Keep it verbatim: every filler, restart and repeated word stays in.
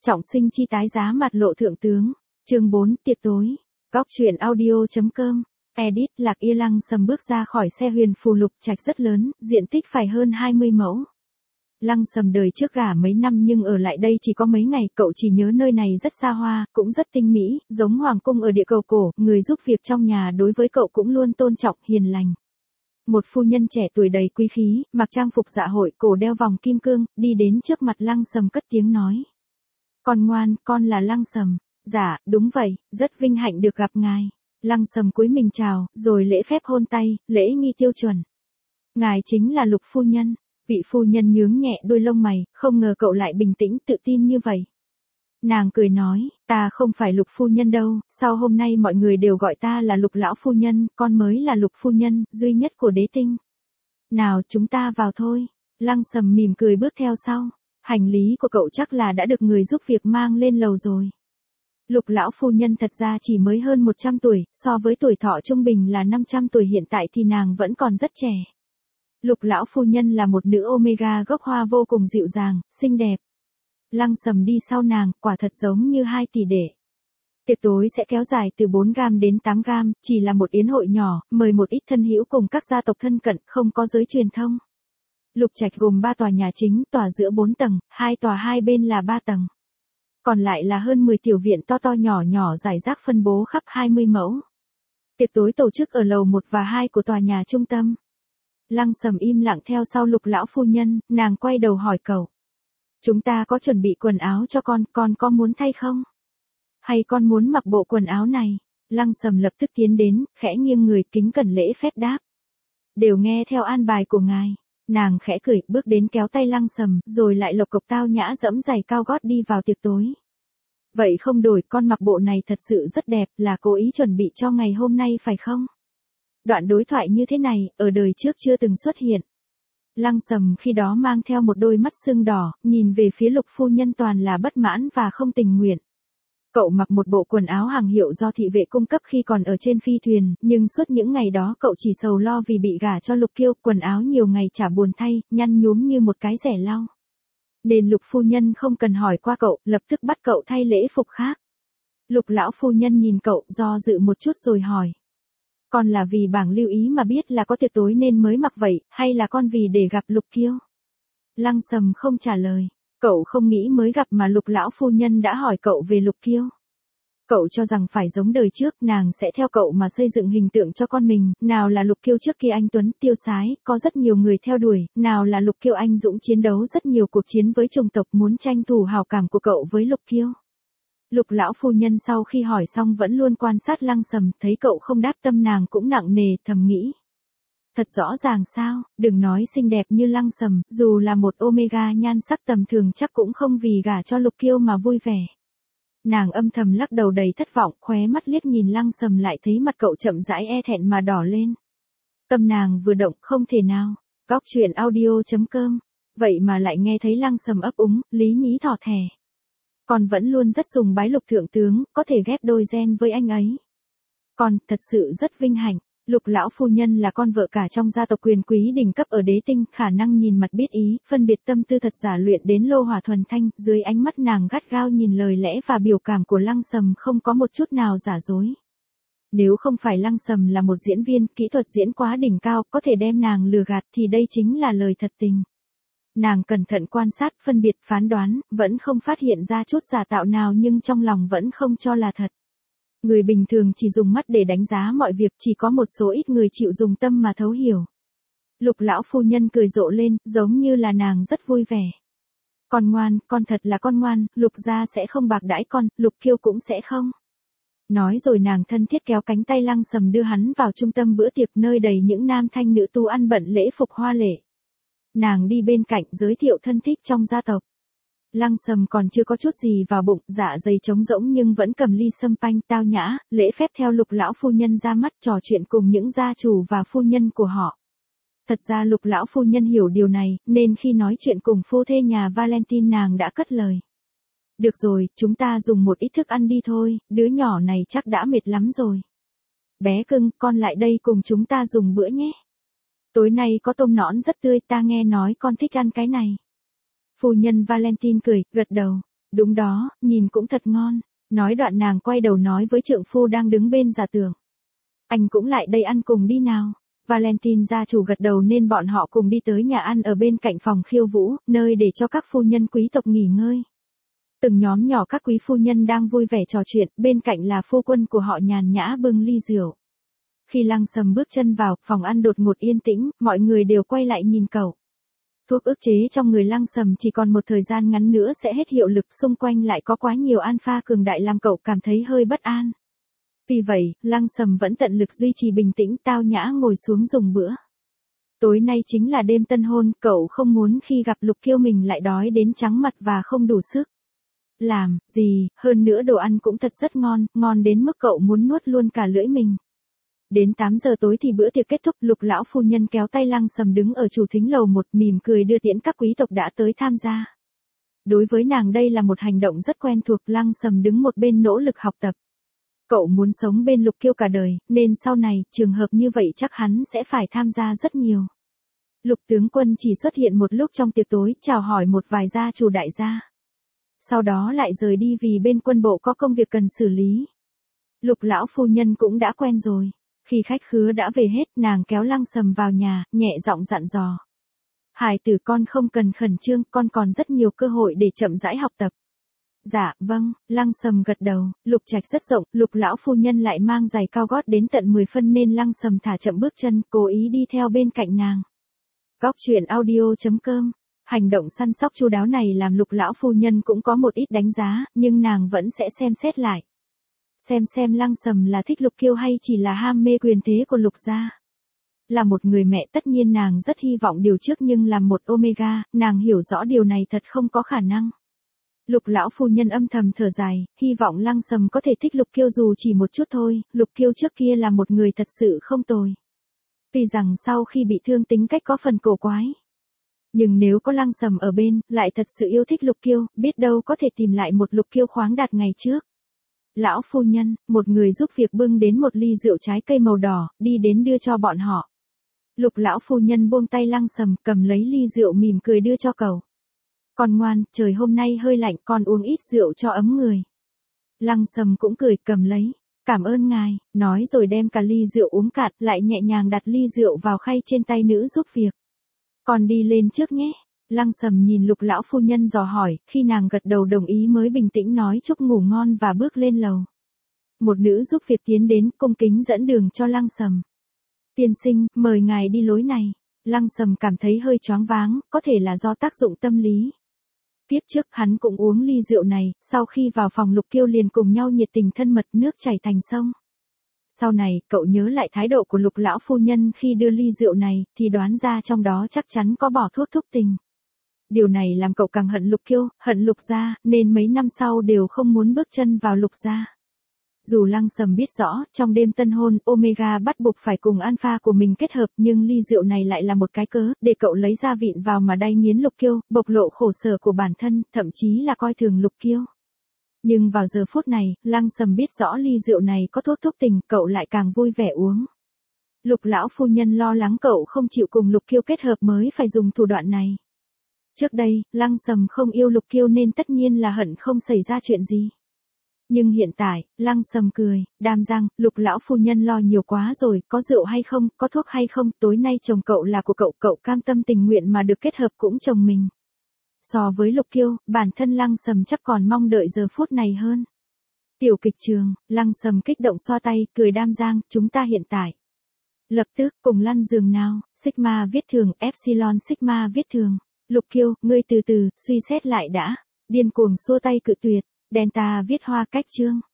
Trọng sinh chi tái giá mặt lộ thượng tướng. Chương bốn, tiệc tối. Góc truyện audio.com. Edit. Lạc Y Lăng Sầm bước ra khỏi xe huyền phù lục trạch rất lớn, diện tích phải hơn hai mươi mẫu. Lăng Sầm đời trước gả mấy năm nhưng ở lại đây chỉ có mấy ngày, cậu chỉ nhớ nơi này rất xa hoa, cũng rất tinh mỹ, giống hoàng cung ở địa cầu cổ, người giúp việc trong nhà đối với cậu cũng luôn tôn trọng, hiền lành. Một phu nhân trẻ tuổi đầy quý khí, mặc trang phục dạ hội, cổ đeo vòng kim cương, đi đến trước mặt Lăng Sầm cất tiếng nói. Con ngoan, con là Lăng Sầm. Dạ, đúng vậy, rất vinh hạnh được gặp ngài. Lăng Sầm cúi mình chào, rồi lễ phép hôn tay, lễ nghi tiêu chuẩn. Ngài chính là Lục phu nhân. Vị phu nhân nhướng nhẹ đôi lông mày, không ngờ cậu lại bình tĩnh tự tin như vậy. Nàng cười nói, ta không phải Lục phu nhân đâu, sau hôm nay mọi người đều gọi ta là Lục lão phu nhân, con mới là Lục phu nhân, duy nhất của đế tinh. Nào chúng ta vào thôi. Lăng Sầm mỉm cười bước theo sau. Hành lý của cậu chắc là đã được người giúp việc mang lên lầu rồi. Lục lão phu nhân thật ra chỉ mới hơn một trăm tuổi, so với tuổi thọ trung bình là năm trăm tuổi hiện tại thì nàng vẫn còn rất trẻ. Lục lão phu nhân là một nữ Omega gốc hoa vô cùng dịu dàng, xinh đẹp. Lăng Sầm đi sau nàng, quả thật giống như hai tỷ đệ. Tiệc tối sẽ kéo dài từ bốn gam đến tám gam, chỉ là một yến hội nhỏ, mời một ít thân hữu cùng các gia tộc thân cận, không có giới truyền thông. Lục trạch gồm ba tòa nhà chính, tòa giữa bốn tầng, hai tòa hai bên là ba tầng. Còn lại là hơn mười tiểu viện to to nhỏ nhỏ rải rác phân bố khắp hai mươi mẫu. Tiệc tối tổ chức ở lầu một và hai của tòa nhà trung tâm. Lăng Sầm im lặng theo sau Lục lão phu nhân, nàng quay đầu hỏi cậu. Chúng ta có chuẩn bị quần áo cho con, con có muốn thay không? Hay con muốn mặc bộ quần áo này? Lăng Sầm lập tức tiến đến, khẽ nghiêng người kính cẩn lễ phép đáp. Đều nghe theo an bài của ngài. Nàng khẽ cười, bước đến kéo tay Lăng Sầm, rồi lại lộc cộc tao nhã dẫm giày cao gót đi vào tiệc tối. Vậy không đổi, con mặc bộ này thật sự rất đẹp, là cố ý chuẩn bị cho ngày hôm nay phải không? Đoạn đối thoại như thế này, ở đời trước chưa từng xuất hiện. Lăng Sầm khi đó mang theo một đôi mắt sưng đỏ, nhìn về phía Lục phu nhân toàn là bất mãn và không tình nguyện. Cậu mặc một bộ quần áo hàng hiệu do thị vệ cung cấp khi còn ở trên phi thuyền, nhưng suốt những ngày đó cậu chỉ sầu lo vì bị gả cho Lục Kiêu, quần áo nhiều ngày chả buồn thay, nhăn nhúm như một cái rẻ lau. Nên Lục phu nhân không cần hỏi qua cậu, lập tức bắt cậu thay lễ phục khác. Lục lão phu nhân nhìn cậu, do dự một chút rồi hỏi. Con là vì bảng lưu ý mà biết là có tiệc tối nên mới mặc vậy, hay là con vì để gặp Lục Kiêu? Lăng Sầm không trả lời. Cậu không nghĩ mới gặp mà Lục lão phu nhân đã hỏi cậu về Lục Kiêu. Cậu cho rằng phải giống đời trước, nàng sẽ theo cậu mà xây dựng hình tượng cho con mình, nào là Lục Kiêu trước kia anh tuấn, tiêu sái, có rất nhiều người theo đuổi, nào là Lục Kiêu anh dũng chiến đấu rất nhiều cuộc chiến với chủng tộc muốn tranh thủ hào cảm của cậu với Lục Kiêu. Lục lão phu nhân sau khi hỏi xong vẫn luôn quan sát Lăng Sầm, thấy cậu không đáp tâm nàng cũng nặng nề, thầm nghĩ. Thật rõ ràng sao, đừng nói xinh đẹp như Lăng Sầm, dù là một Omega nhan sắc tầm thường chắc cũng không vì gả cho Lục Kiêu mà vui vẻ. Nàng âm thầm lắc đầu đầy thất vọng, khóe mắt liếc nhìn Lăng Sầm lại thấy mặt cậu chậm rãi e thẹn mà đỏ lên. Tâm nàng vừa động, không thể nào. Góc truyện audio.com. Vậy mà lại nghe thấy Lăng Sầm ấp úng, lý nhí thỏ thẻ. Con vẫn luôn rất sùng bái Lục thượng tướng, có thể ghép đôi gen với anh ấy. Con, thật sự rất vinh hạnh. Lục lão phu nhân là con vợ cả trong gia tộc quyền quý đỉnh cấp ở đế tinh, khả năng nhìn mặt biết ý, phân biệt tâm tư thật giả luyện đến lô hỏa thuần thanh, dưới ánh mắt nàng gắt gao nhìn lời lẽ và biểu cảm của Lăng Sầm không có một chút nào giả dối. Nếu không phải Lăng Sầm là một diễn viên, kỹ thuật diễn quá đỉnh cao, có thể đem nàng lừa gạt thì đây chính là lời thật tình. Nàng cẩn thận quan sát, phân biệt, phán đoán, vẫn không phát hiện ra chút giả tạo nào nhưng trong lòng vẫn không cho là thật. Người bình thường chỉ dùng mắt để đánh giá mọi việc, chỉ có một số ít người chịu dùng tâm mà thấu hiểu. Lục lão phu nhân cười rộ lên, giống như là nàng rất vui vẻ. Con ngoan, con thật là con ngoan, Lục gia sẽ không bạc đãi con, Lục Kiêu cũng sẽ không. Nói rồi nàng thân thiết kéo cánh tay Lăng Sầm đưa hắn vào trung tâm bữa tiệc nơi đầy những nam thanh nữ tu ăn bận lễ phục hoa lệ. Nàng đi bên cạnh giới thiệu thân thích trong gia tộc. Lăng Sầm còn chưa có chút gì vào bụng, dạ dày trống rỗng nhưng vẫn cầm ly sâm panh tao nhã, lễ phép theo Lục lão phu nhân ra mắt trò chuyện cùng những gia chủ và phu nhân của họ. Thật ra Lục lão phu nhân hiểu điều này, nên khi nói chuyện cùng phu thê nhà Valentine nàng đã cất lời. Được rồi, chúng ta dùng một ít thức ăn đi thôi, đứa nhỏ này chắc đã mệt lắm rồi. Bé cưng, con lại đây cùng chúng ta dùng bữa nhé. Tối nay có tôm nõn rất tươi, ta nghe nói con thích ăn cái này. Phu nhân Valentine cười, gật đầu. Đúng đó, nhìn cũng thật ngon. Nói đoạn nàng quay đầu nói với trượng phu đang đứng bên giả tưởng. Anh cũng lại đây ăn cùng đi nào. Valentine gia chủ gật đầu nên bọn họ cùng đi tới nhà ăn ở bên cạnh phòng khiêu vũ, nơi để cho các phu nhân quý tộc nghỉ ngơi. Từng nhóm nhỏ các quý phu nhân đang vui vẻ trò chuyện, bên cạnh là phu quân của họ nhàn nhã bưng ly rượu. Khi Lăng Sầm bước chân vào, phòng ăn đột ngột yên tĩnh, mọi người đều quay lại nhìn cậu. Thuốc ức chế trong người Lăng Sầm chỉ còn một thời gian ngắn nữa sẽ hết hiệu lực, xung quanh lại có quá nhiều alpha cường đại làm cậu cảm thấy hơi bất an. Vì vậy, Lăng Sầm vẫn tận lực duy trì bình tĩnh, tao nhã ngồi xuống dùng bữa. Tối nay chính là đêm tân hôn, cậu không muốn khi gặp Lục Kiêu mình lại đói đến trắng mặt và không đủ sức làm gì, hơn nữa đồ ăn cũng thật rất ngon, ngon đến mức cậu muốn nuốt luôn cả lưỡi mình. Đến tám giờ tối thì bữa tiệc kết thúc, Lục lão phu nhân kéo tay Lăng Sầm đứng ở chủ thính lầu một, mỉm cười đưa tiễn các quý tộc đã tới tham gia. Đối với nàng đây là một hành động rất quen thuộc, Lăng Sầm đứng một bên nỗ lực học tập. Cậu muốn sống bên Lục Kiêu cả đời, nên sau này, trường hợp như vậy chắc hắn sẽ phải tham gia rất nhiều. Lục tướng quân chỉ xuất hiện một lúc trong tiệc tối, chào hỏi một vài gia chủ đại gia. Sau đó lại rời đi vì bên quân bộ có công việc cần xử lý. Lục lão phu nhân cũng đã quen rồi. Khi khách khứa đã về hết, nàng kéo Lăng Sầm vào nhà, nhẹ giọng dặn dò. Hải tử con không cần khẩn trương, con còn rất nhiều cơ hội để chậm rãi học tập. Dạ, vâng, Lăng Sầm gật đầu, Lục trạch rất rộng, Lục lão phu nhân lại mang giày cao gót đến tận mười phân nên Lăng Sầm thả chậm bước chân, cố ý đi theo bên cạnh nàng. Góc truyện audio chấm com. Hành động săn sóc chu đáo này làm Lục lão phu nhân cũng có một ít đánh giá, nhưng nàng vẫn sẽ xem xét lại. Xem xem Lăng Sầm là thích Lục Kiêu hay chỉ là ham mê quyền thế của Lục gia. Là một người mẹ tất nhiên nàng rất hy vọng điều trước, nhưng làm một Omega, nàng hiểu rõ điều này thật không có khả năng. Lục lão phu nhân âm thầm thở dài, hy vọng Lăng Sầm có thể thích Lục Kiêu dù chỉ một chút thôi, Lục Kiêu trước kia là một người thật sự không tồi. Tuy rằng sau khi bị thương tính cách có phần cổ quái. Nhưng nếu có Lăng Sầm ở bên, lại thật sự yêu thích Lục Kiêu, biết đâu có thể tìm lại một Lục Kiêu khoáng đạt ngày trước. Lão phu nhân, một người giúp việc bưng đến một ly rượu trái cây màu đỏ, đi đến đưa cho bọn họ. Lục lão phu nhân buông tay Lăng Sầm, cầm lấy ly rượu mỉm cười đưa cho cậu. Con ngoan, trời hôm nay hơi lạnh, con uống ít rượu cho ấm người. Lăng Sầm cũng cười, cầm lấy. Cảm ơn ngài, nói rồi đem cả ly rượu uống cạn, lại nhẹ nhàng đặt ly rượu vào khay trên tay nữ giúp việc. Con đi lên trước nhé. Lăng Sầm nhìn Lục lão phu nhân dò hỏi, khi nàng gật đầu đồng ý mới bình tĩnh nói chúc ngủ ngon và bước lên lầu. Một nữ giúp việc tiến đến, cung kính dẫn đường cho Lăng Sầm. Tiên sinh, mời ngài đi lối này. Lăng Sầm cảm thấy hơi choáng váng, có thể là do tác dụng tâm lý. Tiếp trước hắn cũng uống ly rượu này, sau khi vào phòng Lục Kiêu liền cùng nhau nhiệt tình thân mật, nước chảy thành sông. Sau này, cậu nhớ lại thái độ của Lục lão phu nhân khi đưa ly rượu này, thì đoán ra trong đó chắc chắn có bỏ thuốc thúc tình. Điều này làm cậu càng hận Lục Kiêu, hận Lục gia, nên mấy năm sau đều không muốn bước chân vào Lục gia. Dù Lăng Sầm biết rõ, trong đêm tân hôn, Omega bắt buộc phải cùng Alpha của mình kết hợp, nhưng ly rượu này lại là một cái cớ, để cậu lấy ra vịn vào mà đay nghiến Lục Kiêu, bộc lộ khổ sở của bản thân, thậm chí là coi thường Lục Kiêu. Nhưng vào giờ phút này, Lăng Sầm biết rõ ly rượu này có thuốc thúc tình, cậu lại càng vui vẻ uống. Lục lão phu nhân lo lắng cậu không chịu cùng Lục Kiêu kết hợp mới phải dùng thủ đoạn này. Trước đây, Lăng Sầm không yêu Lục Kiêu nên tất nhiên là hận không xảy ra chuyện gì. Nhưng hiện tại, Lăng Sầm cười, đam răng, Lục lão phu nhân lo nhiều quá rồi, có rượu hay không, có thuốc hay không, tối nay chồng cậu là của cậu, cậu cam tâm tình nguyện mà được kết hợp cũng chồng mình. So với Lục Kiêu, bản thân Lăng Sầm chắc còn mong đợi giờ phút này hơn. Tiểu kịch trường, Lăng Sầm kích động xoa tay, cười đam giang, chúng ta hiện tại. Lập tức, cùng lăn giường nào, Sigma viết thường, Epsilon Sigma viết thường. Lục Kiêu, ngươi từ từ, suy xét lại đã. Điên cuồng xua tay cự tuyệt. Delta viết hoa cách chương.